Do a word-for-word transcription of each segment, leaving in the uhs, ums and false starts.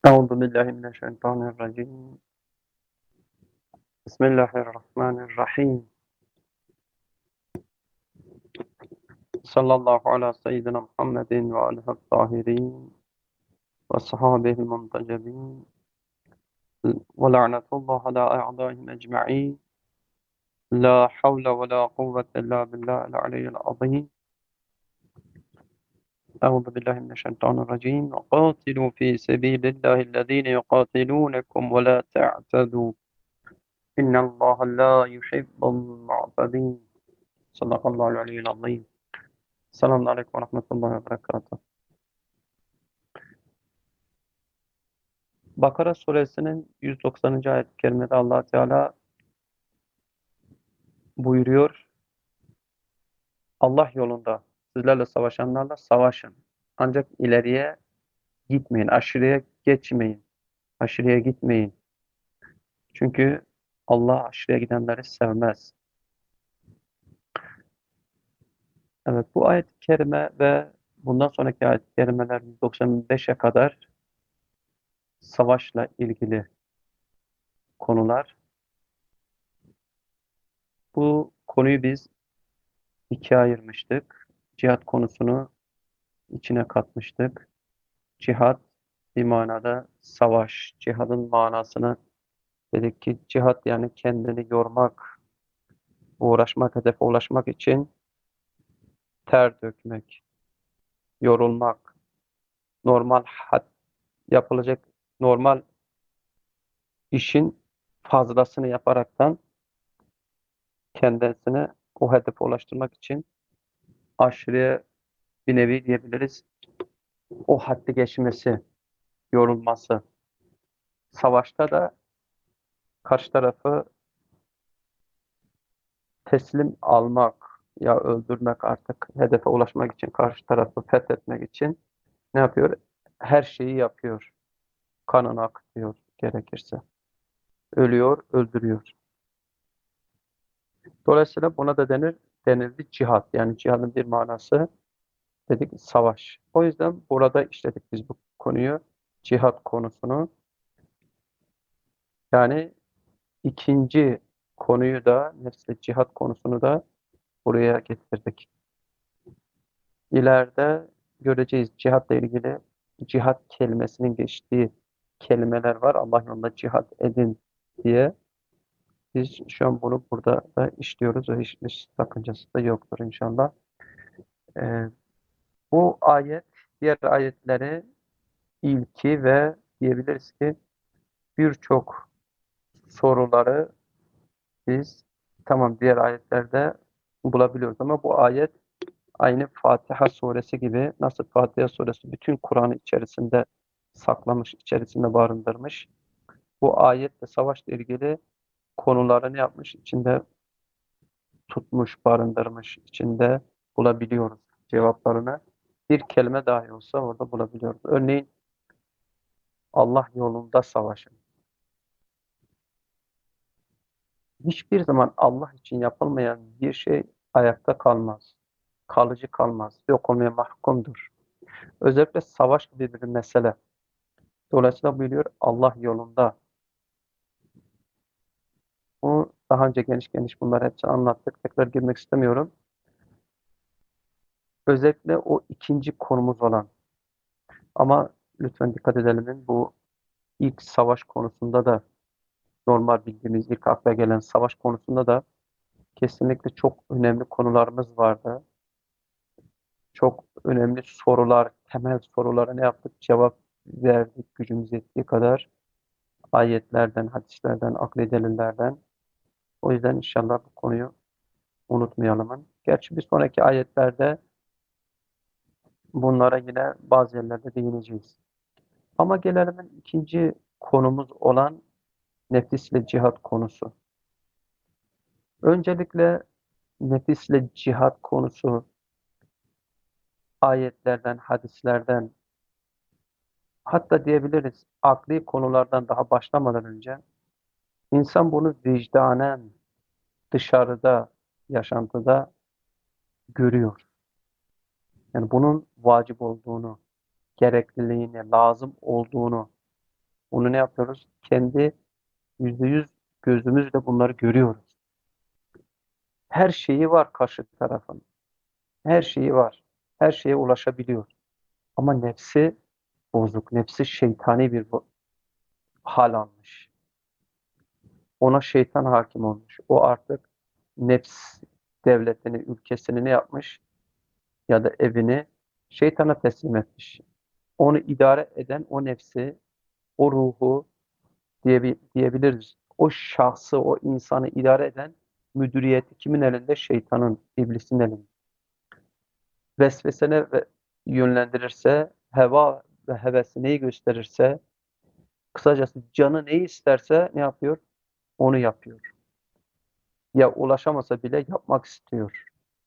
أعوذ بالله من الشيطان الرجيم بسم الله الرحمن الرحيم صلى الله على سيدنا محمد وآله الطاهرين وصحابه المنتجبين ولعنة الله على أعدائهم أجمعين لا حول ولا قوة إلا بالله العلي العظيم أعوذ بالله من الشيطان الرجيم وقاتلوا في سبيل الله الذين يقاتلونكم ولا تعتدوا إن الله لا يحب المعتدين صدق الله العلي العظيم. Selamun Aleyküm ve Rahmetullahi ve Berekatuhu. Bakara suresinin yüz doksanıncı ayet-i kerimede Allah Teala buyuruyor. Allah yolunda sizlerle savaşanlarla savaşın. Ancak ileriye gitmeyin, aşırıya geçmeyin, aşırıya gitmeyin. Çünkü Allah aşırıya gidenleri sevmez. Evet, bu ayet-i kerime ve bundan sonraki ayet-i kerimeler yüz doksan beşe kadar savaşla ilgili konular. Bu konuyu biz ikiye ayırmıştık. Cihat konusunu içine katmıştık. Cihat bir manada savaş. Cihadın manasını dedik ki cihat yani kendini yormak, uğraşmak, hedefe ulaşmak için ter dökmek, yorulmak, normal had, yapılacak normal işin fazlasını yaparaktan kendisini o hedefe ulaştırmak için aşırıya bir nevi diyebiliriz. O haddi geçmesi, yorulması. Savaşta da karşı tarafı teslim almak ya öldürmek artık hedefe ulaşmak için karşı tarafı fethetmek için ne yapıyor? Her şeyi yapıyor. Kanını akıtıyor gerekirse. Ölüyor, öldürüyor. Dolayısıyla buna da denir, denildi cihat. Yani cihadın bir manası dedik savaş. O yüzden burada işledik biz bu konuyu. Cihat konusunu. Yani ikinci konuyu da nefsle cihat konusunu da buraya getirdik. İleride göreceğiz cihatla ilgili cihat kelimesinin geçtiği kelimeler var. Allah yolunda cihat edin diye. Biz şu an bunu burada da işliyoruz ve hiçbir sakıncası da yoktur inşallah. Ee, bu ayet diğer ayetleri ilki ve diyebiliriz ki birçok soruları biz tamam diğer ayetlerde bulabiliyoruz ama bu ayet aynı Fatiha suresi gibi nasıl Fatiha suresi bütün Kur'an'ı içerisinde saklamış, içerisinde barındırmış. Bu ayetle savaşla ilgili konuları ne yapmış? İçinde tutmuş, barındırmış, içinde bulabiliyoruz cevaplarını. Bir kelime dahi olsa orada bulabiliyoruz. Örneğin Allah yolunda savaşın. Hiçbir zaman Allah için yapılmayan bir şey ayakta kalmaz. Kalıcı kalmaz. Yok olmaya mahkumdur. Özellikle savaş gibi bir mesele. Dolayısıyla buyuruyor Allah yolunda. Bu daha önce geniş geniş bunları hepsini anlattık. Tekrar girmek istemiyorum. Özellikle o ikinci konumuz olan ama lütfen dikkat edelim bu ilk savaş konusunda da normal bildiğimiz ilk akla gelen savaş konusunda da kesinlikle çok önemli konularımız vardı. Çok önemli sorular, temel sorulara ne yaptık? Cevap verdik gücümüz yettiği kadar ayetlerden, hadislerden, akli delillerden. O yüzden inşallah bu konuyu unutmayalım. Gerçi bir sonraki ayetlerde bunlara yine bazı yerlerde değineceğiz. Ama gelelim ikinci konumuz olan nefisle cihat konusu. Öncelikle nefisle cihat konusu ayetlerden, hadislerden, hatta diyebiliriz akli konulardan daha başlamadan önce insan bunu vicdanen dışarıda, yaşantıda görüyor. Yani bunun vacip olduğunu, gerekliliğini, lazım olduğunu Onu ne yapıyoruz? Kendi yüzde yüz gözümüzle bunları görüyoruz. Her şeyi var karşı tarafın. Her şeyi var. Her şeye ulaşabiliyor. Ama nefsi bozuk. Nefsi şeytani bir bo- hal almış. Ona şeytan hakim olmuş. O artık nefs devletini, ülkesini ne yapmış? Ya da evini şeytana teslim etmiş. Onu idare eden o nefsi, o ruhu diye diyebiliriz. O şahsı, o insanı idare eden müdüriyeti kimin elinde? Şeytanın, iblisin elinde. Vesvesene ve yönlendirirse, heva ve hevesi neyi gösterirse, kısacası canı neyi isterse ne yapıyor? Onu yapıyor. Ya ulaşamasa bile yapmak istiyor.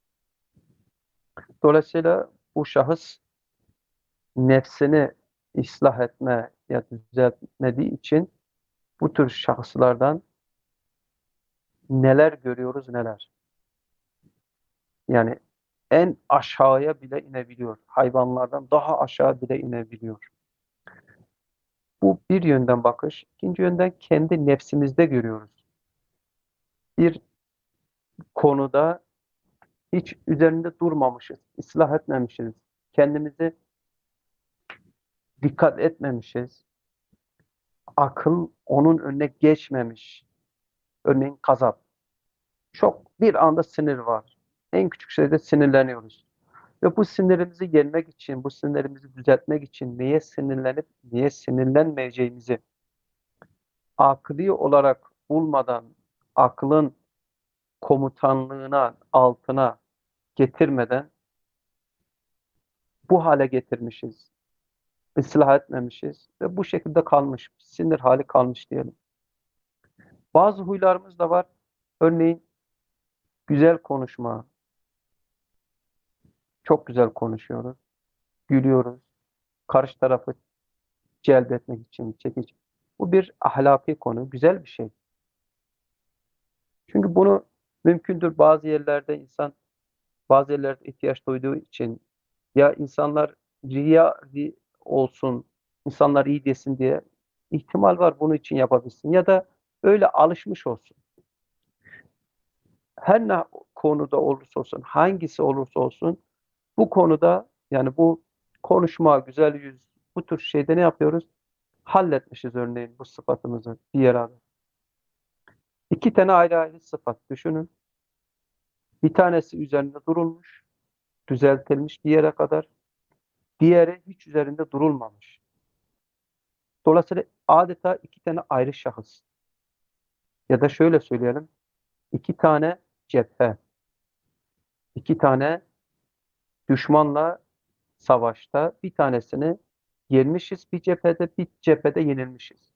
Dolayısıyla bu şahıs nefsini ıslah etme ya düzeltmediği için bu tür şahıslardan neler görüyoruz neler. Yani en aşağıya bile inebiliyor. Hayvanlardan daha aşağı bile inebiliyor. Bu bir yönden bakış. İkinci yönden kendi nefsimizde görüyoruz. Bir konuda hiç üzerinde durmamışız, ıslah etmemişiz. Kendimizi dikkat etmemişiz. Akıl onun önüne geçmemiş. Örneğin gazap. Çok bir anda sinir var. En küçük şeyde sinirleniyoruz. Ve bu sinirimizi yenmek için, bu sinirimizi düzeltmek için neye sinirlenip niye sinirlenmeyeceğimizi akli olarak bulmadan, aklın komutanlığına, altına getirmeden bu hale getirmişiz. Islah etmemişiz ve bu şekilde kalmış. Sinir hali kalmış diyelim. Bazı huylarımız da var. Örneğin güzel konuşma. Çok güzel konuşuyoruz. Gülüyoruz. Karşı tarafı celbetmek için, çekici. Bu bir ahlaki konu. Güzel bir şey. Çünkü bunu mümkündür bazı yerlerde insan bazı yerlerde ihtiyaç duyduğu için ya insanlar riya ri- olsun, insanlar iyi desin diye ihtimal var bunun için yapabilsin ya da öyle alışmış olsun. Her ne konuda olursa olsun, hangisi olursa olsun bu konuda yani bu konuşma, güzel yüz, bu tür şeyde ne yapıyoruz? Halletmişiz örneğin bu sıfatımızı bir yere alıp. İki tane ayrı ayrı sıfat düşünün. Bir tanesi üzerinde durulmuş, düzeltilmiş bir yere kadar. Diğeri hiç üzerinde durulmamış. Dolayısıyla adeta iki tane ayrı şahıs. Ya da şöyle söyleyelim. İki tane cephe. İki tane düşmanla savaşta bir tanesini yenmişiz bir cephede, bir cephede yenilmişiz.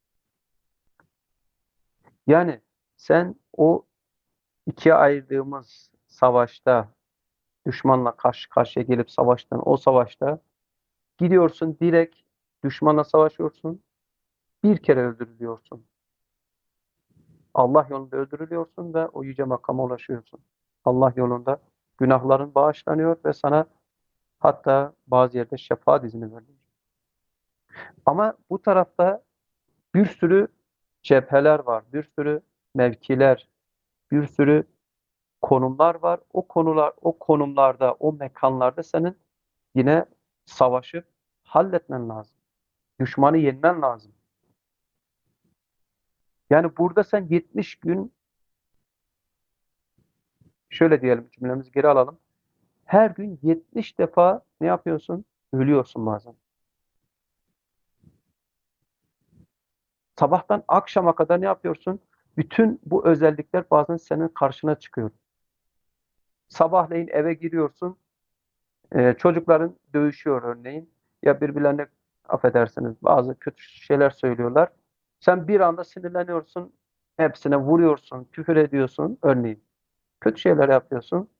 Yani sen o ikiye ayırdığımız savaşta düşmanla karşı karşıya gelip savaştan o savaşta gidiyorsun direkt düşmanla savaşıyorsun. Bir kere öldürülüyorsun. Allah yolunda öldürülüyorsun ve o yüce makama ulaşıyorsun. Allah yolunda günahların bağışlanıyor ve sana hatta bazı yerde şefaat izni veriliyor. Ama bu tarafta bir sürü cepheler var, bir sürü mevkiler, bir sürü konumlar var. O konular, o konumlarda, o mekanlarda senin yine savaşıp halletmen lazım. Düşmanı yenmen lazım. Yani burada sen yetmiş gün şöyle diyelim cümlemizi geri alalım. Her gün yetmiş defa ne yapıyorsun? Ölüyorsun bazen. Sabahtan akşama kadar ne yapıyorsun? Bütün bu özellikler bazen senin karşına çıkıyor. Sabahleyin eve giriyorsun. e, çocukların dövüşüyor örneğin. Ya birbirlerine affedersiniz bazı kötü şeyler söylüyorlar. Sen bir anda sinirleniyorsun. Hepsine vuruyorsun, küfür ediyorsun örneğin. Kötü şeyler yapıyorsun.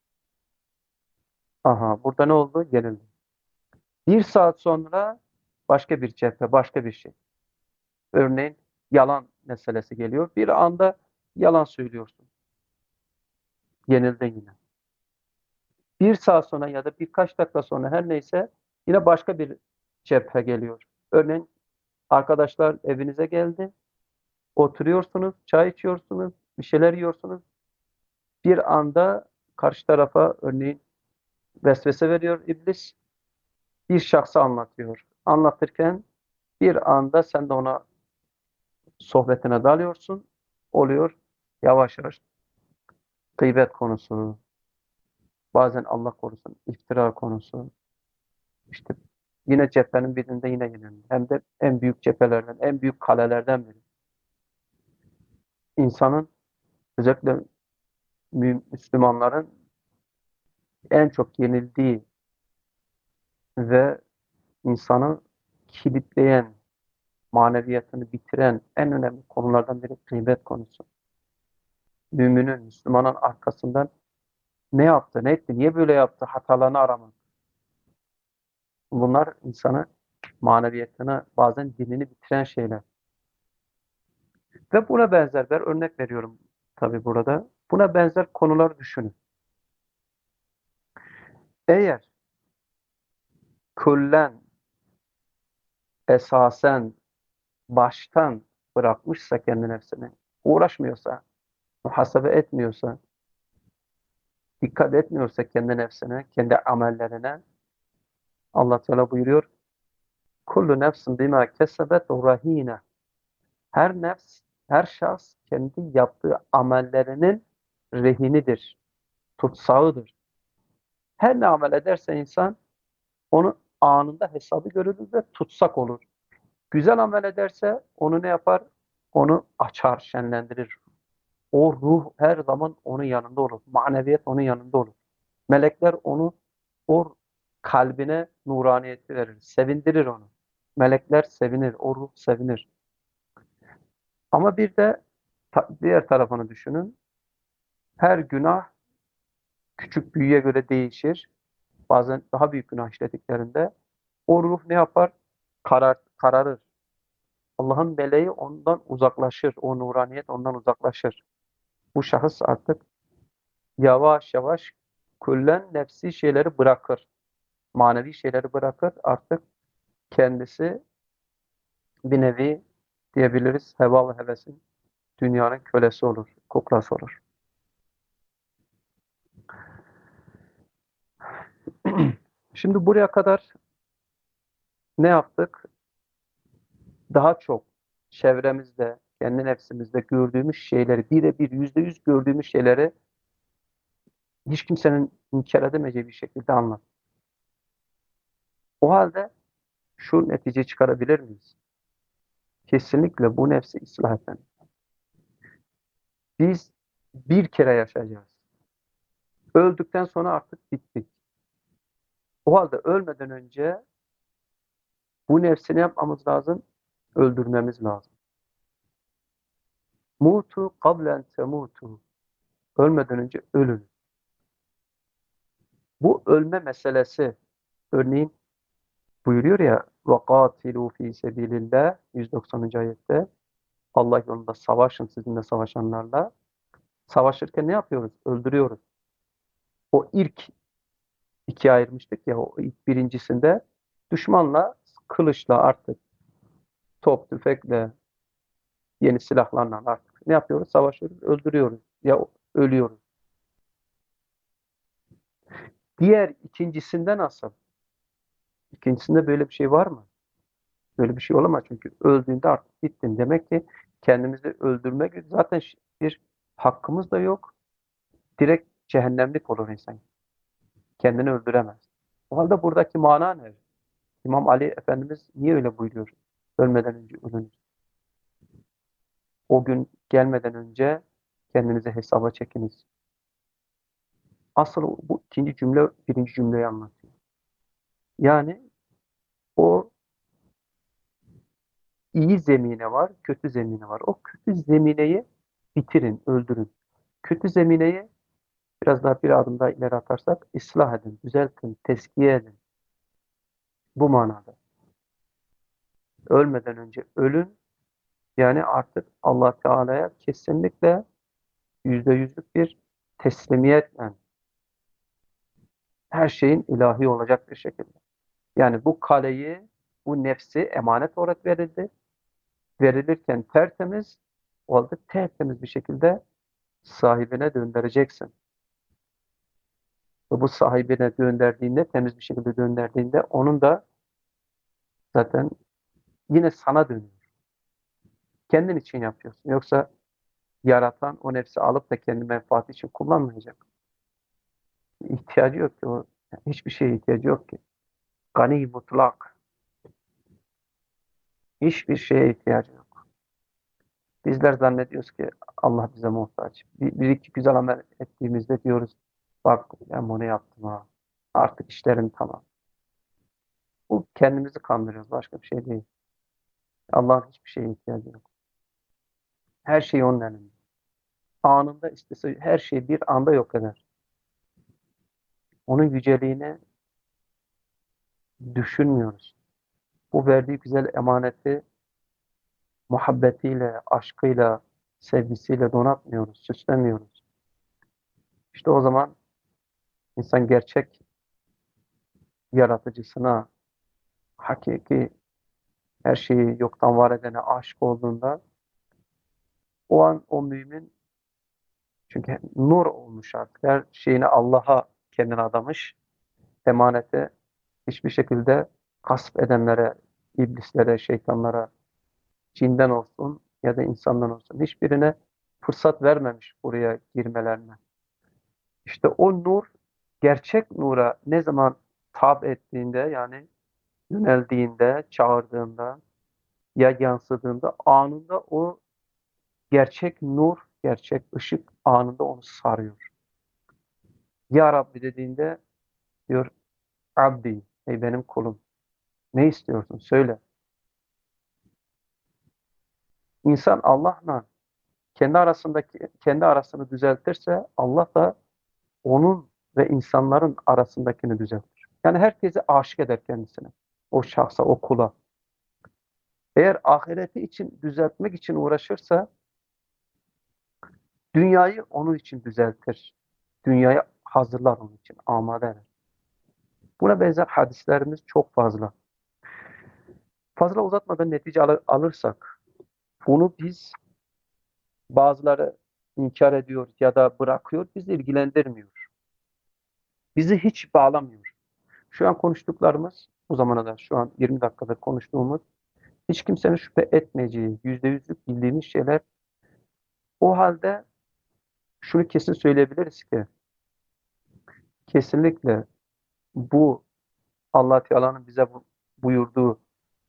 Aha burada ne oldu? Yenildi. Bir saat sonra başka bir cephe, başka bir şey. Örneğin yalan meselesi geliyor. Bir anda yalan söylüyorsun. Yenildin yine. Bir saat sonra ya da birkaç dakika sonra her neyse yine başka bir cephe geliyor. Örneğin Arkadaşlar evinize geldi. Oturuyorsunuz, çay içiyorsunuz, bir şeyler yiyorsunuz. Bir anda karşı tarafa örneğin vesvese veriyor iblis. Bir şahsı anlatıyor. Anlatırken bir anda sen de ona sohbetine dalıyorsun. Oluyor yavaş yavaş gıybet konusu, bazen Allah korusun iftira konusu. İşte yine cephenin birinde yine yine hem de en büyük cephelerden, en büyük kalelerden biri. İnsanın özellikle mü- Müslümanların en çok yenildiği ve insanı kilitleyen, maneviyatını bitiren en önemli konulardan biri gıybet konusu. Müminin, Müslümanın arkasından ne yaptı, ne etti, niye böyle yaptı, hatalarını aramak. Bunlar insanı maneviyatını, bazen dinini bitiren şeyler. Ve buna benzer, ben örnek veriyorum tabii burada. Buna benzer konular düşünün. Eğer küllen, esasen, baştan bırakmışsa kendi nefsini, uğraşmıyorsa, muhasebe etmiyorsa, dikkat etmiyorsa kendi nefsine, kendi amellerine, Allah Teala buyuruyor, kullu nefsin bima kesebet rahine. Her nefs, her şahs kendi yaptığı amellerinin rehinidir, tutsağıdır. Her ne amel ederse insan onu anında hesabı görülür ve tutsak olur. Güzel amel ederse onu ne yapar? Onu açar, şenlendirir. O ruh her zaman onun yanında olur. Maneviyat onun yanında olur. Melekler onu o kalbine nuraniyeti verir. Sevindirir onu. Melekler sevinir. O ruh sevinir. Ama bir de ta- diğer tarafını düşünün. Her günah küçük büyüye göre değişir. Bazen daha büyük günah işlediklerinde o ruh ne yapar? Karar, kararır. Allah'ın meleği ondan uzaklaşır. O nuraniyet ondan uzaklaşır. Bu şahıs artık yavaş yavaş küllen nefsi şeyleri bırakır. Manevi şeyleri bırakır. Artık kendisi bir nevi diyebiliriz heva ve hevesin dünyanın kölesi olur, kuklası olur. Şimdi buraya kadar ne yaptık? Daha çok çevremizde, kendi nefsimizde gördüğümüz şeyleri, birebir yüzde yüz gördüğümüz şeyleri hiç kimsenin inkar edemeyeceği bir şekilde anlat. O halde şu netice çıkarabilir miyiz? Kesinlikle bu nefsi ıslah etmemiz. Biz bir kere yaşayacağız. Öldükten sonra artık bittik. O halde ölmeden önce bu nefsi ne yapmamız lazım? Öldürmemiz lazım. Mutu kablen temutu. Ölmeden önce ölün. Bu ölme meselesi örneğin buyuruyor ya وَقَاتِلُوا ف۪ي سَب۪يلِ اللّٰهِ yüz doksanıncı ayette Allah yolunda savaşın sizinle savaşanlarla. Savaşırken ne yapıyoruz? Öldürüyoruz. O ilk ikiye ayırmıştık ya o ilk birincisinde düşmanla kılıçla artık top, tüfekle, yeni silahlarla artık ne yapıyoruz? Savaşıyoruz, öldürüyoruz ya ölüyoruz. Diğer ikincisinde nasıl? İkincisinde böyle bir şey var mı? Böyle bir şey olamaz çünkü öldüğünde artık bittin. Demek ki kendimizi öldürmek zaten bir hakkımız da yok. Direkt cehennemlik olur insan. Kendini öldüremez. O halde buradaki mana ne? İmam Ali Efendimiz niye öyle buyuruyor? Ölmeden önce ölünüz. O gün gelmeden önce kendinizi hesaba çekiniz. Asıl bu ikinci cümle birinci cümleyi anlatıyor. Yani o iyi zemine var, kötü zemine var. O kötü zemineyi bitirin, öldürün. Kötü zemineyi biraz daha bir adım daha ileri atarsak ıslah edin, düzeltin, teskiye edin. Bu manada. Ölmeden önce ölün. Yani artık Allah Teala'ya kesinlikle yüzde yüzlük bir teslimiyetle her şeyin ilahi olacak bir şekilde. Yani bu kaleyi, bu nefsi emanet olarak verildi. verilirken tertemiz, o halde tertemiz bir şekilde sahibine döndüreceksin. Ve bu sahibine döndürdüğünde, temiz bir şekilde döndürdüğünde onun da zaten yine sana dönüyor. Kendin için yapıyorsun. Yoksa yaratan o nefsi alıp da kendi menfaati için kullanmayacak. İhtiyacı yok ki o. Hiçbir şeye ihtiyacı yok ki. Gani mutlak. Hiçbir şeye ihtiyacı yok. Bizler zannediyoruz ki Allah bize muhtaç. Bir, bir iki güzel amel ettiğimizde diyoruz bak ben bunu yaptım ha. Artık işlerim tamam. Bu kendimizi kandırıyoruz. Başka bir şey değil. Allah'ın hiçbir şeye ihtiyacı yok. Her şey onun elinde. Anında istese her şeyi bir anda yok eder. Onun yüceliğini düşünmüyoruz. Bu verdiği güzel emaneti muhabbetiyle, aşkıyla, sevgisiyle donatmıyoruz, süslemiyoruz. İşte o zaman insan gerçek yaratıcısına, hakiki her şeyi yoktan var edene aşık olduğunda o an o mümin çünkü nur olmuş artık. Her şeyini Allah'a kendini adamış. Emanete hiçbir şekilde gasp edenlere, iblislere, şeytanlara, cinden olsun ya da insandan olsun hiçbirine fırsat vermemiş buraya girmelerine. İşte o nur gerçek nura ne zaman tab ettiğinde yani yöneldiğinde, çağırdığında ya yansıdığında anında o gerçek nur, gerçek ışık anında onu sarıyor. Ya Rabbi dediğinde diyor Abdi, ey benim kulum. Ne istiyorsun? Söyle. İnsan Allah'la kendi arasındaki kendi arasını düzeltirse Allah da onun ve insanların arasındakini düzeltir. Yani herkesi aşık eder kendisine. O şahsa, o kula. Eğer ahireti için düzeltmek için uğraşırsa dünyayı onun için düzeltir. Dünyayı hazırlar onun için, amade eder. Buna benzer hadislerimiz çok fazla. Fazla uzatmadan netice al alırsak, bunu biz bazıları inkar ediyor ya da bırakıyor, bizi ilgilendirmiyor. Bizi hiç bağlamıyor. Şu an konuştuklarımız, bu zamana kadar şu an yirmi dakikadır konuştuğumuz, hiç kimsenin şüphe etmeyeceği, yüzde yüzlük bildiğimiz şeyler. O halde şunu kesin söyleyebiliriz ki, kesinlikle bu Allah Teala'nın bize buyurduğu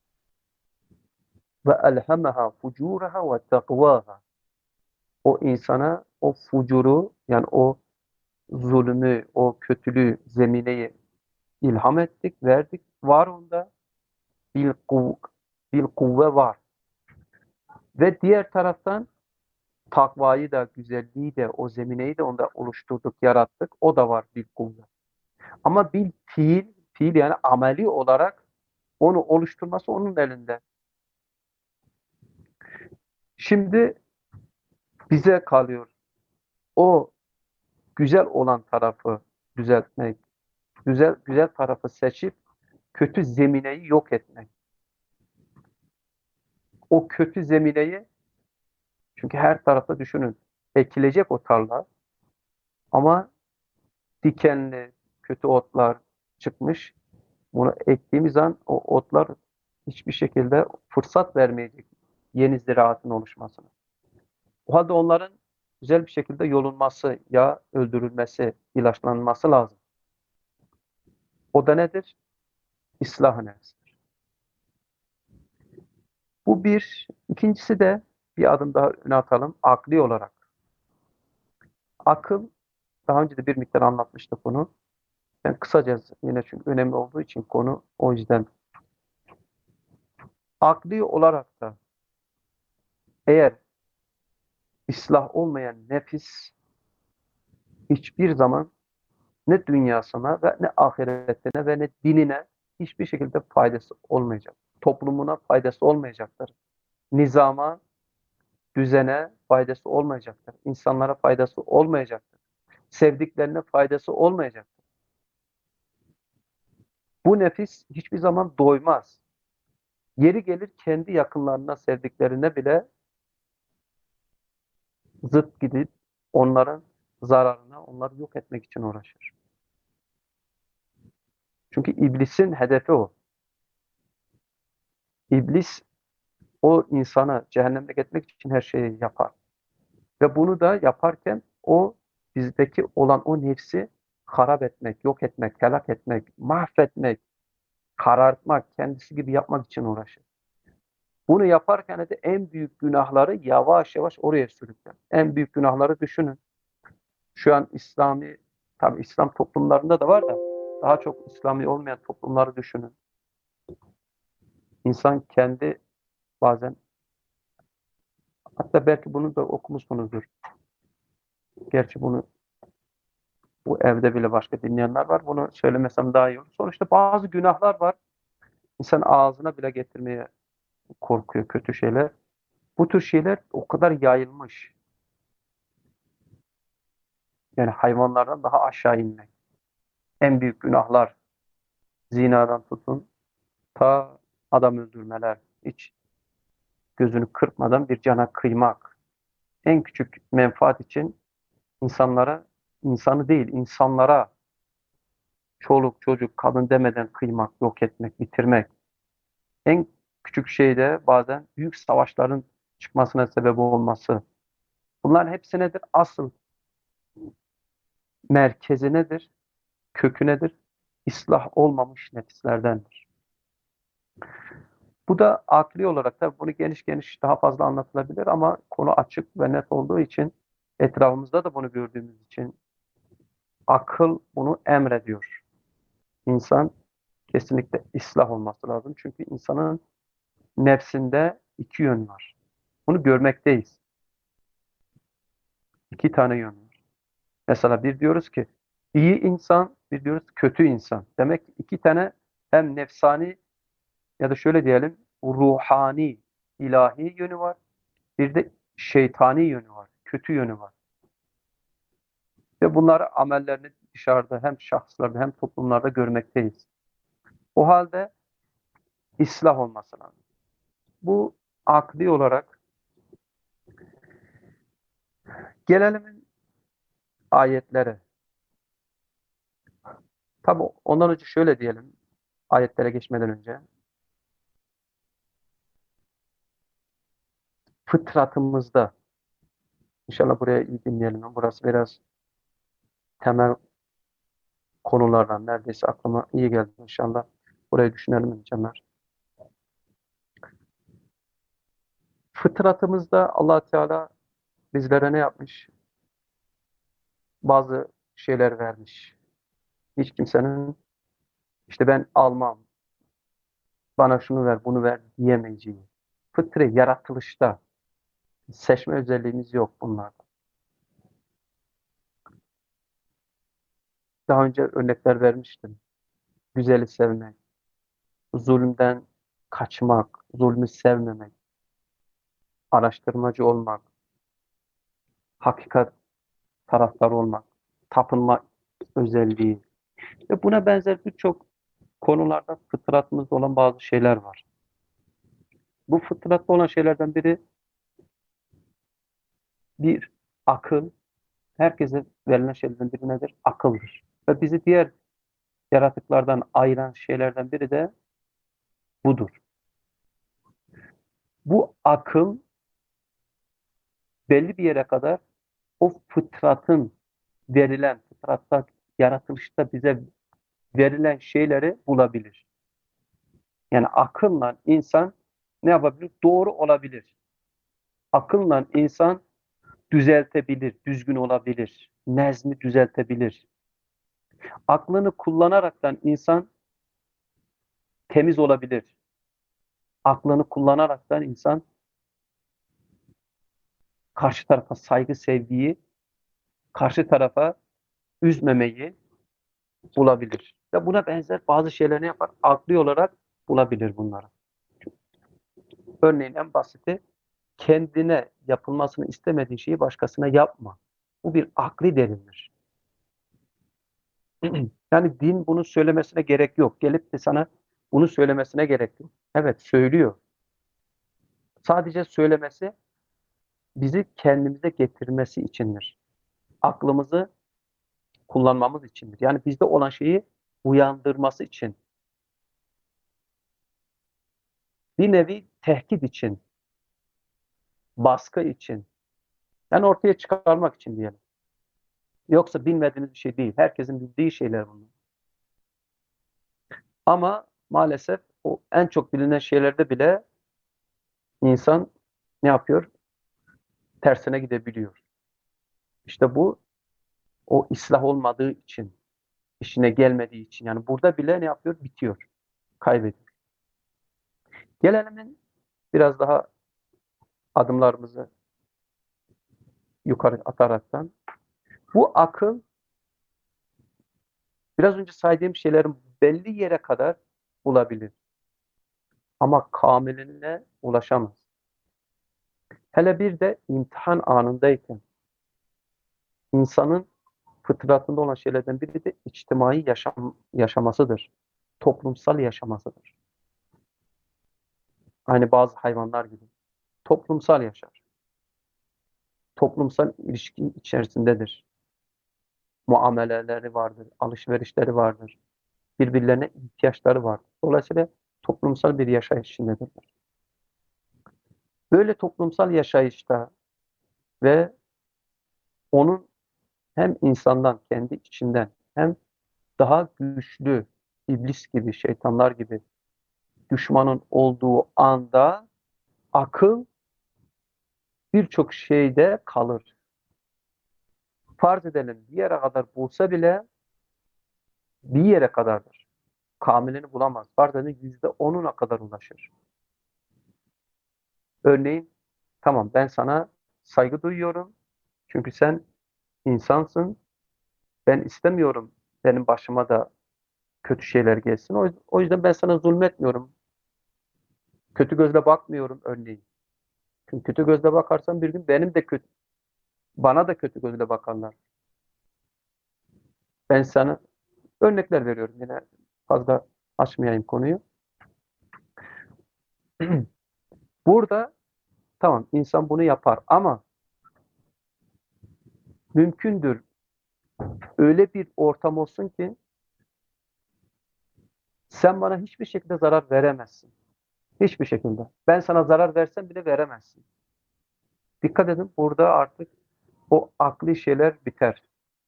ve elhamaha fucuraha ve takvaha. O insana o fucuru yani o zulmü, o kötülüğü, zemineyi ilham ettik, verdik. Var onda bil, kuv bil kuvve var. Ve diğer taraftan takvayı da, güzelliği de, o zemineyi de onda oluşturduk, yarattık. O da var bil kuvve. Ama bil fiil, fiil yani ameli olarak onu oluşturması onun elinde. Şimdi bize kalıyor. O güzel olan tarafı düzeltmek, güzel güzel tarafı seçip kötü zemineyi yok etmek. O kötü zemineyi çünkü her tarafta düşünün ekilecek o tarla ama dikenli kötü otlar çıkmış. Bunu ektiğimiz an o otlar hiçbir şekilde fırsat vermeyecek yeni ziraatın oluşmasına. O halde onların güzel bir şekilde yolunması ya öldürülmesi, ilaçlanması lazım. O da nedir? İslah nefsidir. Bu bir. İkincisi de bir adım daha öne atalım. Akli olarak. Akıl, daha önce de bir miktar anlatmıştık bunu. Ben kısaca yine çünkü önemli olduğu için konu o yüzden. Akli olarak da eğer ıslah olmayan nefis hiçbir zaman ne dünyasına ve ne ahiretine ve ne dinine hiçbir şekilde faydası olmayacak. Toplumuna faydası olmayacaktır. Nizama, düzene faydası olmayacaktır. İnsanlara faydası olmayacaktır. Sevdiklerine faydası olmayacaktır. Bu nefis hiçbir zaman doymaz. Yeri gelir kendi yakınlarına, sevdiklerine bile zıt gidip onların zararına, onları yok etmek için uğraşır. Çünkü iblisin hedefi o. İblis o insana cehenneme gitmek için her şeyi yapar. Ve bunu da yaparken o bizdeki olan o nefsi harap etmek, yok etmek, helak etmek, mahvetmek, karartmak, kendisi gibi yapmak için uğraşır. Bunu yaparken de en büyük günahları yavaş yavaş oraya sürükler. En büyük günahları düşünün. Şu an İslami, tabii İslam toplumlarında da var da daha çok İslami olmayan toplumları düşünün. İnsan kendi bazen, hatta belki bunu da okumuşsunuzdur. Gerçi bunu bu evde bile başka dinleyenler var. Bunu söylemesem daha iyi olur. Sonuçta bazı günahlar var. İnsan ağzına bile getirmeye korkuyor, kötü şeyler. Bu tür şeyler o kadar yayılmış. Yani hayvanlardan daha aşağı inmek. En büyük günahlar zinadan tutun ta adam öldürmeler. Hiç gözünü kırpmadan bir cana kıymak. En küçük menfaat için insanlara, insanı değil insanlara çoluk çocuk kadın demeden kıymak, yok etmek, bitirmek. En küçük şeyde bazen büyük savaşların çıkmasına sebep olması. Bunların hepsi nedir? Asıl merkezi nedir? Kökü nedir? İslah olmamış nefislerdendir. Bu da akli olarak da bunu geniş geniş daha fazla anlatılabilir ama konu açık ve net olduğu için etrafımızda da bunu gördüğümüz için akıl bunu emrediyor. İnsan kesinlikle ıslah olması lazım. Çünkü insanın nefsinde iki yön var. Bunu görmekteyiz. İki tane yön var. Mesela bir diyoruz ki iyi insan, bir diyoruz kötü insan. Demek ki iki tane hem nefsani ya da şöyle diyelim ruhani, ilahi yönü var. Bir de şeytani yönü var. Kötü yönü var. Ve bunları amellerini dışarıda hem şahıslarda hem toplumlarda görmekteyiz. O halde ıslah olması lazım. Bu akli olarak gelelim ayetlere. Tabi ondan önce şöyle diyelim ayetlere geçmeden önce. Fıtratımızda inşallah buraya iyi dinleyelim. Burası biraz temel konulardan neredeyse aklıma iyi geldi inşallah. Burayı düşünelim insanlar. Fıtratımızda Allah Teala bizlere ne yapmış? Bazı şeyler vermiş. Hiç kimsenin işte ben almam, bana şunu ver, bunu ver diyemeyeceği. Fıtri, yaratılışta seçme özelliğimiz yok bunlarda. Daha önce örnekler vermiştim. Güzeli sevmek, zulümden kaçmak, zulmü sevmemek, araştırmacı olmak, hakikat taraftarı olmak, tapınma özelliği ve buna benzer birçok konularda fıtratımızda olan bazı şeyler var. Bu fıtratta olan şeylerden biri bir akıl. Herkese verilen şeylerden biri nedir? Akıldır. Ve bizi diğer yaratıklardan ayıran şeylerden biri de budur. Bu akıl belli bir yere kadar o fıtratın verilen, fıtratta, yaratılışta bize verilen şeyleri bulabilir. Yani akılla insan ne yapabilir? Doğru olabilir. Akılla insan düzeltebilir, düzgün olabilir, nezmi düzeltebilir. Aklını kullanaraktan insan temiz olabilir. Aklını kullanaraktan insan karşı tarafa saygı, sevgiyi, karşı tarafa üzmemeyi bulabilir. Ve buna benzer bazı şeyler ne yapar? Akli olarak bulabilir bunları. Örneğin en basiti kendine yapılmasını istemediğin şeyi başkasına yapma. Bu bir akli delildir. Yani din bunu söylemesine gerek yok. Gelip de sana Bunu söylemesine gerek yok. Evet, söylüyor. Sadece söylemesi bizi kendimize getirmesi içindir. Aklımızı kullanmamız içindir. Yani bizde olan şeyi uyandırması için. Bir nevi tehdit için, baskı için. Yani ortaya çıkarmak için diyelim. Yoksa bilmediğiniz bir şey değil. Herkesin bildiği şeyler bunlar. Ama maalesef o en çok bilinen şeylerde bile insan ne yapıyor? Tersine gidebiliyor. İşte bu o ıslah olmadığı için, işine gelmediği için. Yani burada bile ne yapıyor? Bitiyor, kaybediyor. Gelelim biraz daha adımlarımızı yukarı ataraktan. Bu akıl biraz önce saydığım şeylerin belli yere kadar bulabilir. Ama kamiline ulaşamaz. Hele bir de imtihan anındayken insanın fıtratında olan şeylerden biri de içtimai yaşam, yaşamasıdır. Toplumsal yaşamasıdır. Aynı bazı hayvanlar gibi. Toplumsal yaşar. Toplumsal ilişki içerisindedir. Muameleleri vardır, alışverişleri vardır. Birbirlerine ihtiyaçları vardır. Dolayısıyla toplumsal bir yaşayış içindedirler. Böyle toplumsal yaşayışta ve onun hem insandan, kendi içinden hem daha güçlü iblis gibi, şeytanlar gibi düşmanın olduğu anda akıl birçok şeyde kalır. Farz edelim bir yere kadar bulsa bile bir yere kadardır. Kamilini bulamaz. Farz edelim yüzde onuna kadar ulaşır. Örneğin tamam ben sana saygı duyuyorum. Çünkü sen insansın. Ben istemiyorum benim başıma da kötü şeyler gelsin. O o yüzden ben sana zulmetmiyorum. Kötü gözle bakmıyorum örneğin. Çünkü kötü gözle bakarsam bir gün benim de kötü, bana da kötü gözle bakarlar. Ben sana örnekler veriyorum yine fazla açmayayım konuyu. Burada tamam insan bunu yapar ama mümkündür öyle bir ortam olsun ki sen bana hiçbir şekilde zarar veremezsin. Hiçbir şekilde. Ben sana zarar versem bile veremezsin. Dikkat edin burada artık o akli şeyler biter.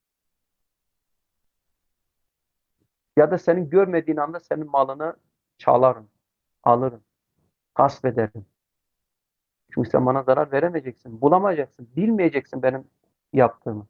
Ya da senin görmediğin anda senin malını çalarım, alırım, gasp ederim. Çünkü sen bana zarar veremeyeceksin, bulamayacaksın, bilmeyeceksin benim yaptığımı.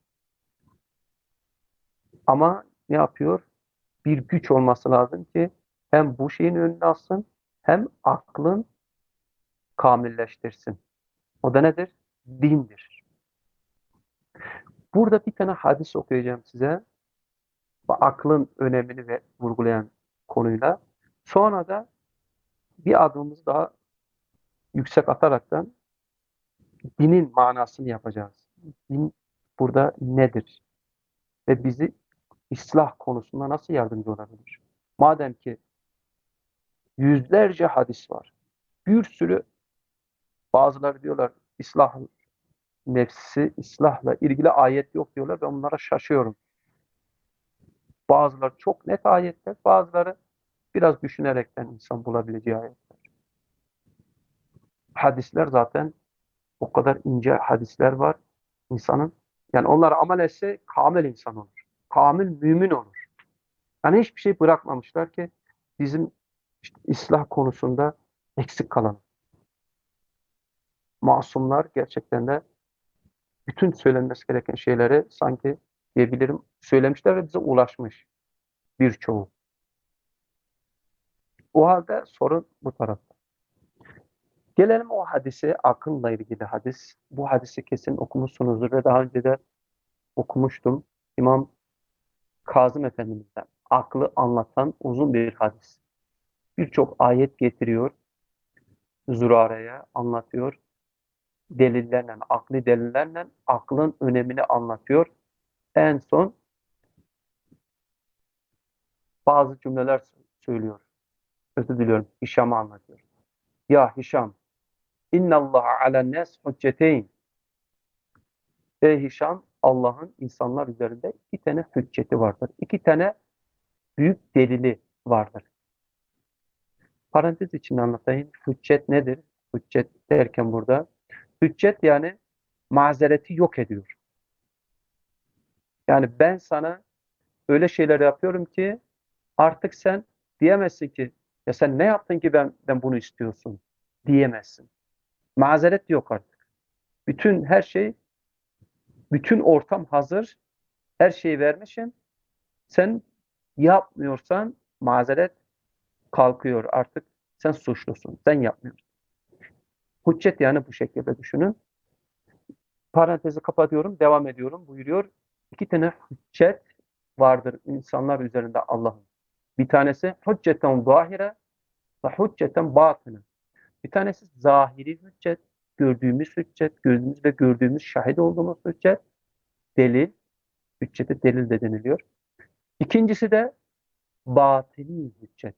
Ama ne yapıyor? Bir güç olması lazım ki hem bu şeyin önüne alsın hem aklın kamilleştirsin. O da nedir? Dindir. Burada bir tane hadis okuyacağım size. Bu aklın önemini ve vurgulayan konuyla. Sonra da bir adımımızı daha yüksek ataraktan dinin manasını yapacağız. Din burada nedir? Ve bizi ıslah konusunda nasıl yardımcı olabilir? Madem ki yüzlerce hadis var. Bir sürü bazıları diyorlar ıslah nefsi, ıslahla ilgili ayet yok diyorlar. Ben onlara şaşıyorum. Bazıları çok net ayetler, bazıları biraz düşünerekten insan bulabileceği ayetler. Hadisler zaten o kadar ince hadisler var insanın. Yani onlara amel etse kamil insan olur. Kamil mümin olur. Yani hiçbir şey bırakmamışlar ki bizim işte ıslah konusunda eksik kalan. Masumlar gerçekten de bütün söylenmesi gereken şeyleri sanki diyebilirim söylemişler ve bize ulaşmış birçoğu. O halde sorun bu tarafta. Gelelim o hadise, akılla ilgili hadis. Bu hadisi kesin okumuşsunuzdur ve daha önce de okumuştum. İmam Kazım Efendimiz'den aklı anlatan uzun bir hadis. Birçok ayet getiriyor, Zürare'ye anlatıyor. Delillerle, akli delillerle aklın önemini anlatıyor. En son bazı cümleler söylüyor. özür diliyorum, Hişam'ı anlatıyor. Ya Hişam, innallaha alen nas hücceteyn. Ey Hişam, Allah'ın insanlar üzerinde iki tane hücceti vardır. İki tane büyük delili vardır. Parantez içinde anlatayım. Hüccet nedir? Hüccet derken burada, hüccet yani mazereti yok ediyor. Yani ben sana öyle şeyler yapıyorum ki artık sen diyemezsin ki ya sen ne yaptın ki ben, ben bunu istiyorsun diyemezsin. Mazeret yok artık. Bütün her şey, bütün ortam hazır. Her şeyi vermişim. Sen yapmıyorsan mazeret kalkıyor artık. Sen suçlusun. Sen yapmıyorsun. Hüccet yani bu şekilde düşünün. Parantezi kapatıyorum. Devam ediyorum. Buyuruyor. İki tane hüccet vardır insanlar üzerinde Allah'ın. Bir tanesi hücceten zahire ve hücceten batine. Bir tanesi zahiri hüccet, gördüğümüz hüccet, gözümüzle gördüğümüz, şahit olduğumuz hüccet, delil, hüccete delil de deniliyor. İkincisi de batini hüccet.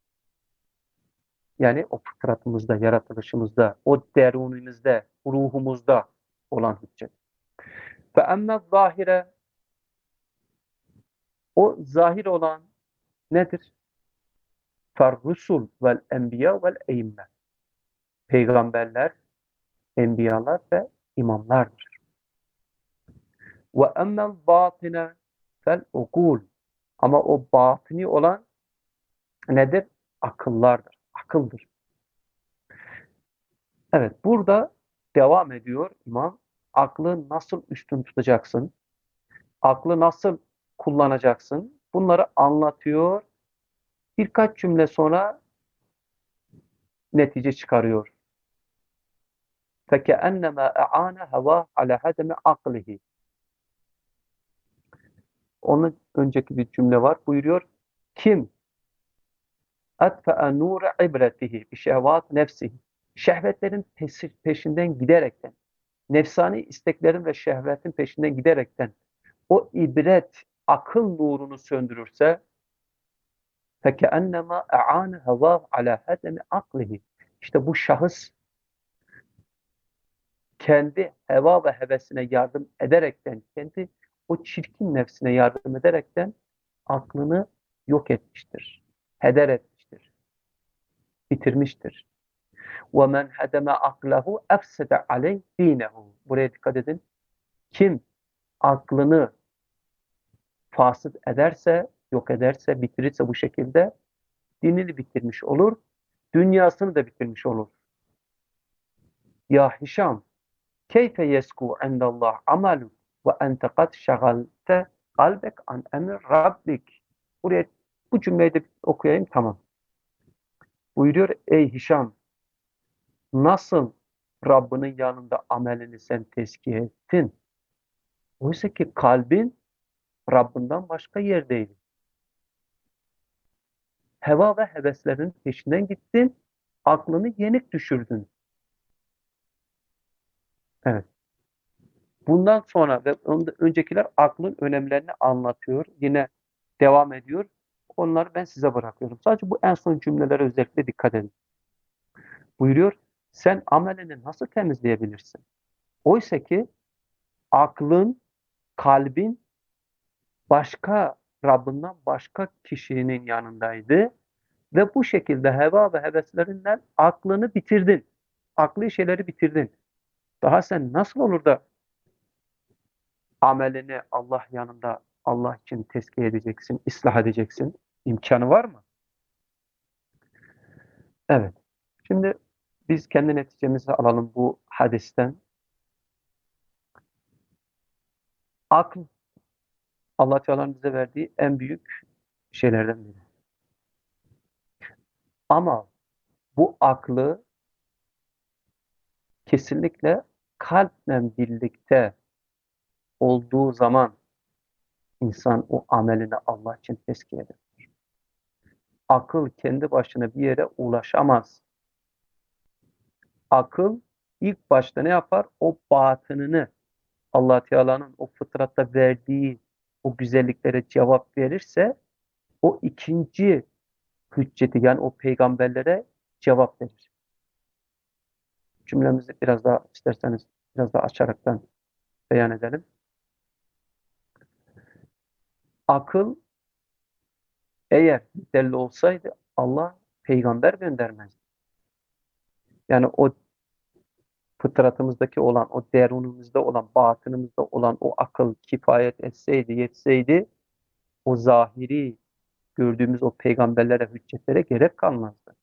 Yani o fıtratımızda, yaratılışımızda, o derunimizde, ruhumuzda olan hüccet. Ve emme zahire, o zahir olan nedir? Fer-rusul vel enbiya vel eimme. Peygamberler, enbiyalar ve imamlardır. Ve emmel batine fel ukul. Ama o batini olan nedir? Akıllardır. Akıldır. Evet, burada devam ediyor İmam. Aklı nasıl üstün tutacaksın? Aklı nasıl kullanacaksın? Bunları anlatıyor. Birkaç cümle sonra netice çıkarıyor. فَكَأَنَّمَا اَعَانَ هَوَا عَلَى هَدَمِ عَقْلِهِ. Onun önceki bir cümle var. Buyuruyor. Kim اَتْفَأَ نُورَ عِبْرَتِهِ بِشَهْوَاتِ نَفْسِهِ. Şehvetlerin peşinden giderekten, nefsani isteklerin ve şehvetin peşinden giderekten o ibret, akıl nurunu söndürürse فَكَأَنَّمَا اَعَانَ هَوَا عَلَى هَدَمِ عَقْلِهِ. İşte bu şahıs kendi heva ve hevesine yardım ederekten, kendi o çirkin nefsine yardım ederekten aklını yok etmiştir, heder etmiştir, bitirmiştir. وَمَنْ هَدَمَ عَقْلَهُ اَفْسَدَ عَلَيْهِ دِينَهُ. Buraya dikkat edin. Kim aklını fasıd ederse, yok ederse, bitirirse bu şekilde dinini bitirmiş olur, dünyasını da bitirmiş olur. Ya Hişam, keyfe yesku indallah amalu ve ente kad şagalte kalbek an emir rabbik. Buraya bu cümleyi de okuyayım, tamam. Buyuruyor, ey Hişam, nasıl Rabbinin yanında amelini sen tezkiye ettin? Oysa ki kalbin Rabbinden başka yerdeydi. Heva ve heveslerin peşinden gittin, aklını yenik düşürdün. Evet. Bundan sonra ve öncekiler aklın önemlerini anlatıyor. Yine devam ediyor. Onları ben size bırakıyorum. Sadece bu en son cümlelere özellikle dikkat edin. Buyuruyor, sen amelini nasıl temizleyebilirsin? Oysa ki aklın, kalbin başka, Rabbinden başka kişinin yanındaydı ve bu şekilde heva ve heveslerinden aklını bitirdin. Akli şeyleri bitirdin. Daha sen nasıl olur da amelini Allah yanında Allah için tezkiye edeceksin, ıslah edeceksin? İmkanı var mı? Evet. Şimdi biz kendi neticemizi alalım bu hadisten. Akl, Allah Teala'nın bize verdiği en büyük şeylerden biri. Ama bu aklı kesinlikle kalple birlikte olduğu zaman insan o amelini Allah için tezkiye eder. Akıl kendi başına bir yere ulaşamaz. Akıl ilk başta ne yapar? O batınını, Allah Teala'nın o fıtratta verdiği o güzelliklere cevap verirse o ikinci hücceti yani o peygamberlere cevap verir. Cümlemizi biraz daha isterseniz biraz daha açaraktan beyan edelim. Akıl eğer delil olsaydı Allah peygamber göndermezdi. Yani o fıtratımızdaki olan, o derunumuzda olan, batınımızda olan o akıl kifayet etseydi, yetseydi o zahiri gördüğümüz o peygamberlere, hüccetlere gerek kalmazdı.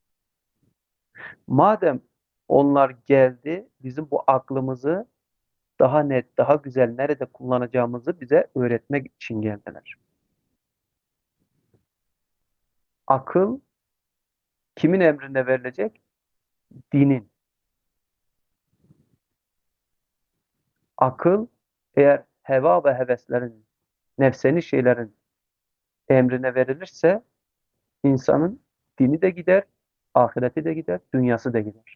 Madem onlar geldi, bizim bu aklımızı daha net, daha güzel nerede kullanacağımızı bize öğretmek için geldiler. Akıl kimin emrinde verilecek? Dinin. Akıl eğer heva ve heveslerin, nefseni şeylerin emrine verilirse insanın dini de gider, ahireti de gider, dünyası da gider.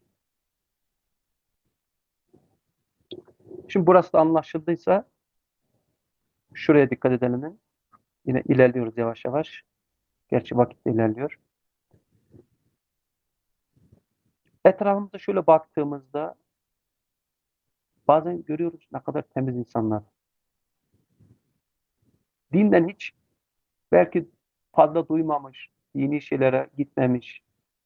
Şimdi burası da anlaşıldıysa şuraya dikkat edelim. Yine ilerliyoruz yavaş yavaş. Gerçi vakit de ilerliyor. Etrafımıza şöyle baktığımızda bazen görüyoruz ne kadar temiz insanlar. Dinden hiç belki fazla duymamış, dini şeylere gitmemiş.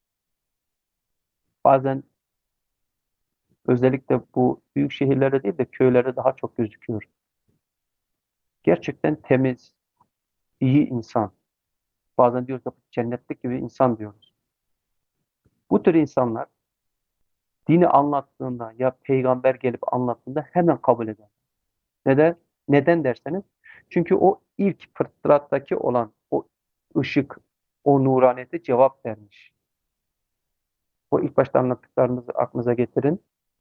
Bazen özellikle bu büyük şehirlerde değil de köylerde daha çok gözüküyor. Gerçekten temiz, iyi insan. Bazen diyoruz ki cennetlik gibi insan diyoruz. Bu tür insanlar dini anlattığında ya peygamber gelip anlattığında hemen kabul eder. Neden? Neden derseniz çünkü o ilk fıtrattaki olan o ışık, o nuraniyete cevap vermiş. O ilk başta anlattıklarımızı aklınıza getirin.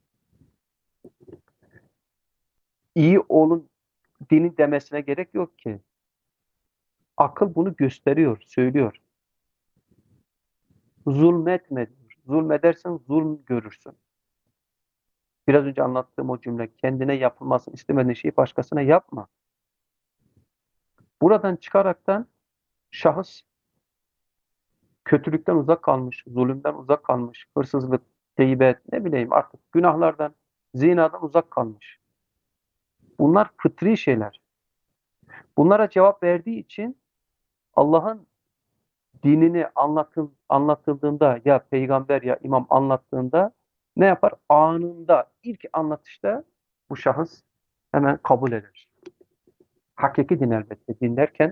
İyi olun dinin demesine gerek yok ki. Akıl bunu gösteriyor, söylüyor. Zulmetme diyor. Zulmedersen zulm görürsün. Biraz önce anlattığım o cümle kendine yapılmasını istemediğin şeyi başkasına yapma. Buradan çıkaraktan şahıs kötülükten uzak kalmış, zulümden uzak kalmış, hırsızlık, gıybet, ne bileyim artık günahlardan, zinadan uzak kalmış. Bunlar fıtri şeyler. Bunlara cevap verdiği için Allah'ın dinini anlatıl, anlatıldığında ya peygamber ya imam anlattığında ne yapar? Anında ilk anlatışta bu şahıs hemen kabul eder. Hakiki din elbette. Din derken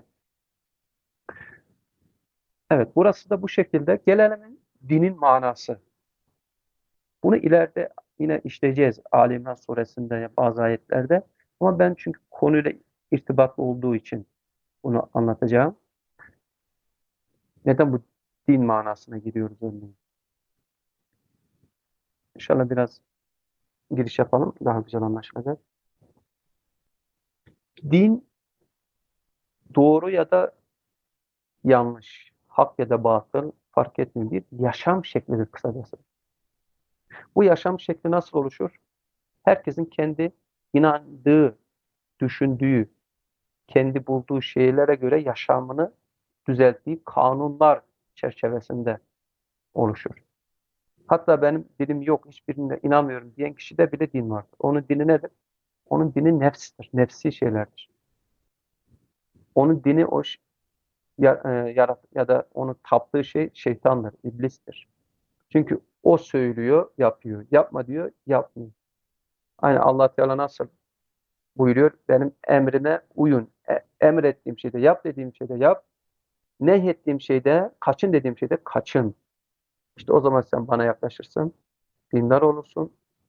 evet burası da bu şekilde gelenemin dinin manası. Bunu ileride yine işleyeceğiz Ali İmran suresinde bazı ayetlerde. Ama ben çünkü konuyla irtibatlı olduğu için bunu anlatacağım. Neden bu din manasına giriyoruz örneğin? İnşallah biraz giriş yapalım. Daha güzel anlaşılacak. Din doğru ya da yanlış, hak ya da batıl fark etmiyor. Bir yaşam şeklidir kısacası. Bu yaşam şekli nasıl oluşur? Herkesin kendi inandığı, düşündüğü, kendi bulduğu şeylere göre yaşamını düzelttiği kanunlar çerçevesinde oluşur. Hatta benim dinim yok, hiçbirine inanmıyorum diyen kişide bile din vardır. Onun dini nedir? Onun dini nefstir, nefsi şeylerdir. Onun dini o ya, e, yarat ya da onun taptığı şey şeytandır, iblistir. Çünkü o söylüyor, yapıyor. Yapma diyor, yapmıyor. Aynı Allah Teala nasıl buyuruyor? Benim emrime uyun. E, emrettiğim şeyde yap, dediğim şeyde yap. Nehyettiğim şeyde, kaçın dediğim şeyde kaçın. İşte o zaman sen bana yaklaşırsın, dindar olursun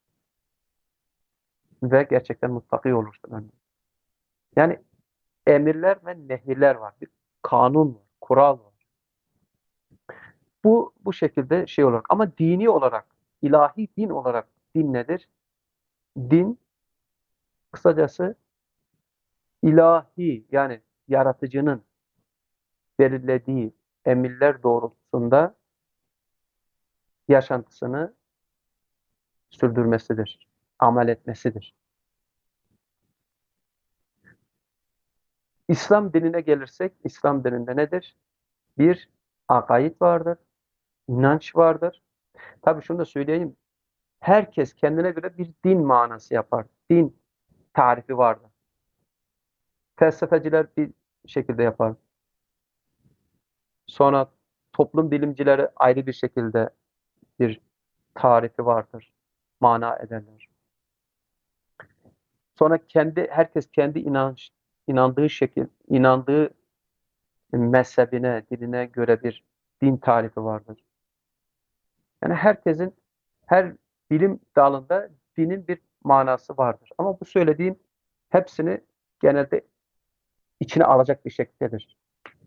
ve gerçekten muttaki olursun. Yani emirler ve nehirler var. Bir kanun var, kural var. Bu bu şekilde şey olarak ama dini olarak, ilahi din olarak din nedir? Din kısacası ilahi yani yaratıcının belirlediği emirler doğrultusunda yaşantısını sürdürmesidir, amel etmesidir. İslam dinine gelirsek, İslam dininde nedir? Bir, akaid vardır, inanç vardır. Tabii şunu da söyleyeyim. Herkes kendine göre bir din manası yapar. Din tarifi vardır. Felsefeciler bir şekilde yapar. Sonra toplum bilimcileri ayrı bir şekilde bir tarifi vardır. Mana ederler. Sonra kendi herkes kendi inanç inandığı şekil, inandığı mezhebine, diline göre bir din tarifi vardır. Yani herkesin her bilim dalında dinin bir manası vardır. Ama bu söylediğim hepsini genelde içine alacak bir şekildedir.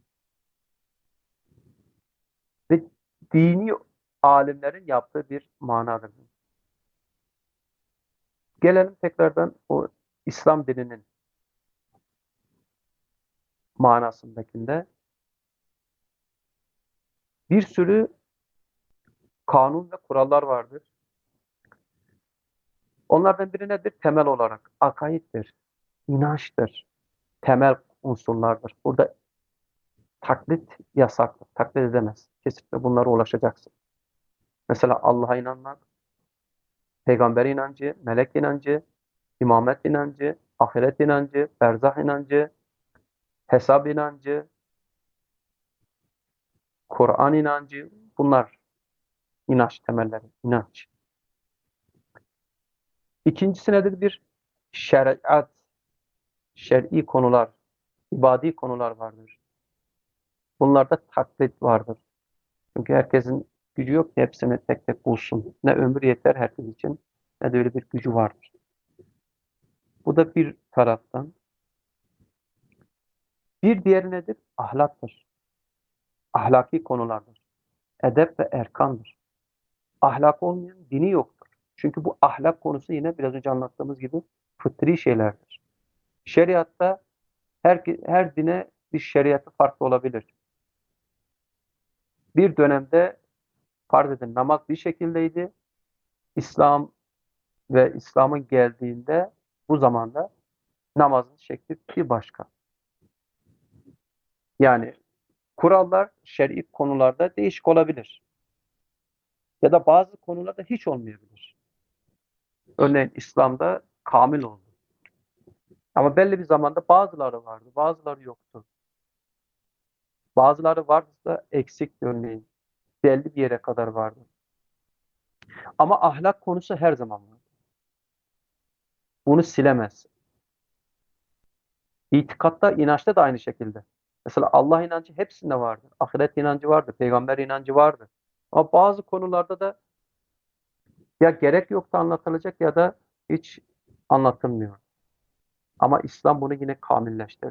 Ve dini alimlerin yaptığı bir manadır. Gelelim tekrardan o İslam dininin manasındakinde. Bir sürü kanun ve kurallar vardır. Onlardan biri nedir? Temel olarak akaittir, inançtır, temel unsurlardır. Burada taklit yasaktır, taklit edemez. Kesinlikle bunlara ulaşacaksın. Mesela Allah'a inanmak, peygamber inancı, melek inancı, imamet inancı, ahiret inancı, berzah inancı, hesap inancı, Kur'an inancı, bunlar inanç temelleri, inanç. İkincisi nedir? Bir şeriat, şer'i konular, ibadi konular vardır. Bunlarda taklit vardır. Çünkü herkesin gücü yok ki hepsini tek tek bulsun. Ne ömür yeter herkes için ne de öyle bir gücü vardır. Bu da bir taraftan. Bir diğeri nedir? Ahlaktır. Ahlaki konulardır. Edep ve erkandır. Ahlak olmayan dini yoktur. Çünkü bu ahlak konusu yine biraz önce anlattığımız gibi fıtri şeylerdir. Şeriatta her, her dine bir şeriatı farklı olabilir. Bir dönemde farz edin namaz bir şekildeydi. İslam ve İslam'ın geldiğinde bu zamanda namazın şekli bir başka. Yani kurallar şer'i konularda değişik olabilir. Ya da bazı konularda hiç olmayabilir. Örneğin İslam'da kamil oldu. Ama belli bir zamanda bazıları vardı, bazıları yoktu. Bazıları vardı da eksik örneğin. Belli bir yere kadar vardı. Ama ahlak konusu her zaman var. Bunu silemez. İtikatta, inançta da aynı şekilde. Mesela Allah inancı hepsinde vardır. Ahiret inancı vardır, peygamber inancı vardır. Ama bazı konularda da ya gerek yoktu anlatılacak ya da hiç anlatılmıyor. Ama İslam bunu yine kamilleştirdi.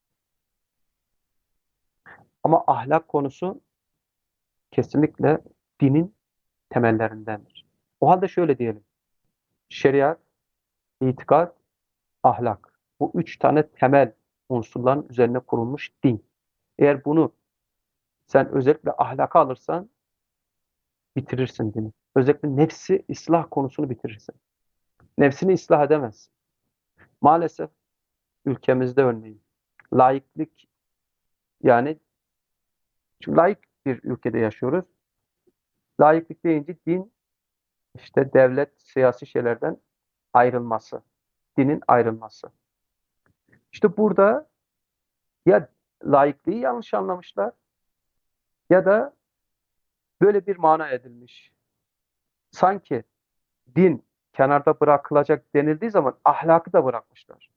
Ama ahlak konusu kesinlikle dinin temellerindendir. O halde şöyle diyelim. Şeriat, itikat, ahlak. Bu üç tane temel unsurların üzerine kurulmuş din. Eğer bunu sen özellikle ahlaka alırsan bitirirsin dini. Özellikle nefsi ıslah konusunu bitirirsin. Nefsini ıslah edemez. Maalesef ülkemizde örneğin laiklik yani çünkü laik bir ülkede yaşıyoruz. Laiklik deyince din işte devlet siyasi şeylerden ayrılması, dinin ayrılması. İşte burada ya laikliği yanlış anlamışlar ya da böyle bir mana edilmiş. Sanki din kenarda bırakılacak denildiği zaman ahlakı da bırakmışlar.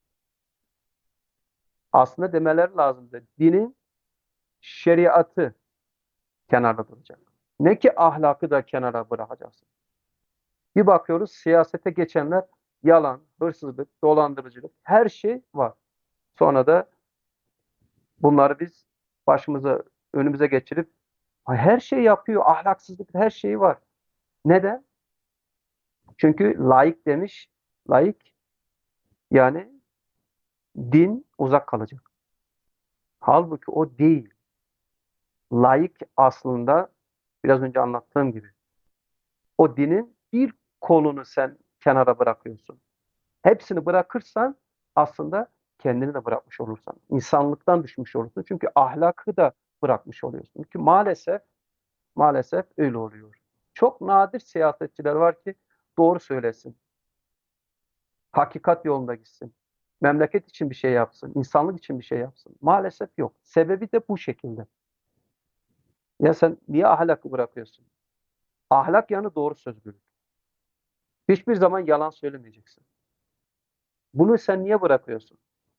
Aslında demeleri lazımdı. Dinin şeriatı kenarda duracak. Ne ki ahlakı da kenara bırakacaksın. Bir bakıyoruz siyasete geçenler yalan, hırsızlık, dolandırıcılık her şey var. Sonra da bunları biz başımıza önümüze geçirip her şey yapıyor, ahlaksızlık her şeyi var. Neden? Çünkü laik demiş, laik yani din uzak kalacak. Halbuki o değil. Laik aslında biraz önce anlattığım gibi o dinin bir kolunu sen kenara bırakıyorsun. Hepsini bırakırsan aslında kendini de bırakmış olursan. İnsanlıktan düşmüş olursun. Çünkü ahlakı da bırakmış oluyorsun. Ki maalesef maalesef öyle oluyor. Çok nadir siyasetçiler var ki doğru söylesin. Hakikat yolunda gitsin. Memleket için bir şey yapsın. İnsanlık için bir şey yapsın. Maalesef yok. Sebebi de bu şekilde. Ya sen niye ahlakı bırakıyorsun? Ahlak yanı doğru sözlülük. Hiçbir zaman yalan söylemeyeceksin. Bunu sen niye bırakıyorsun?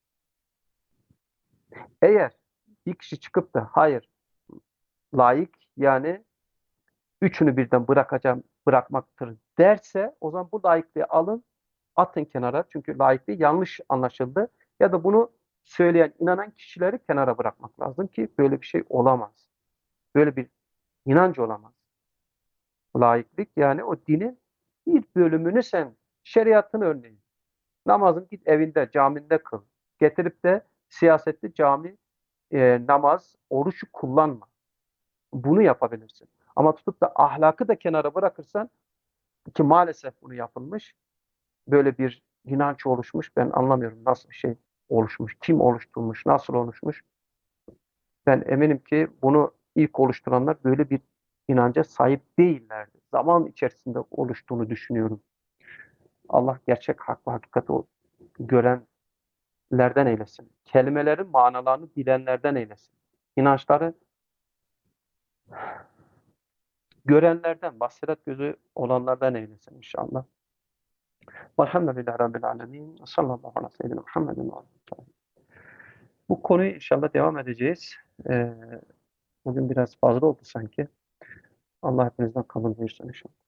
Eğer bir kişi çıkıp da hayır, layık yani üçünü birden bırakacağım, bırakmaktır derse o zaman bu layıklığı alın, atın kenara. Çünkü layıklığı yanlış anlaşıldı. Ya da bunu söyleyen, inanan kişileri kenara bırakmak lazım ki böyle bir şey olamaz. Böyle bir inanç olamaz. Laiklik yani o dinin bir bölümünü sen, şeriatın örneğin. Namazın git evinde, caminde kıl. Getirip de siyasette cami, e, namaz, oruçu kullanma. Bunu yapabilirsin. Ama tutup da ahlakı da kenara bırakırsan, ki maalesef bunu yapılmış, böyle bir inanç oluşmuş. Ben anlamıyorum nasıl bir şey oluşmuş, kim oluşturmuş, nasıl oluşmuş. Ben eminim ki bunu ilk oluşturanlar böyle bir inanca sahip değillerdi. Zaman içerisinde oluştuğunu düşünüyorum. Allah gerçek hak ve hakikati görenlerden eylesin. Kelimelerin manalarını bilenlerden eylesin. İnançları görenlerden, basiret gözü olanlardan eylesin inşallah. Velhamdülillahi Rabbil alemin. Sallallahu aleyhi ve sellem Muhammedin. Bu konuyu inşallah devam edeceğiz. Ee, bugün biraz fazla oldu sanki. Allah hepinizden kabul buyursun inşallah.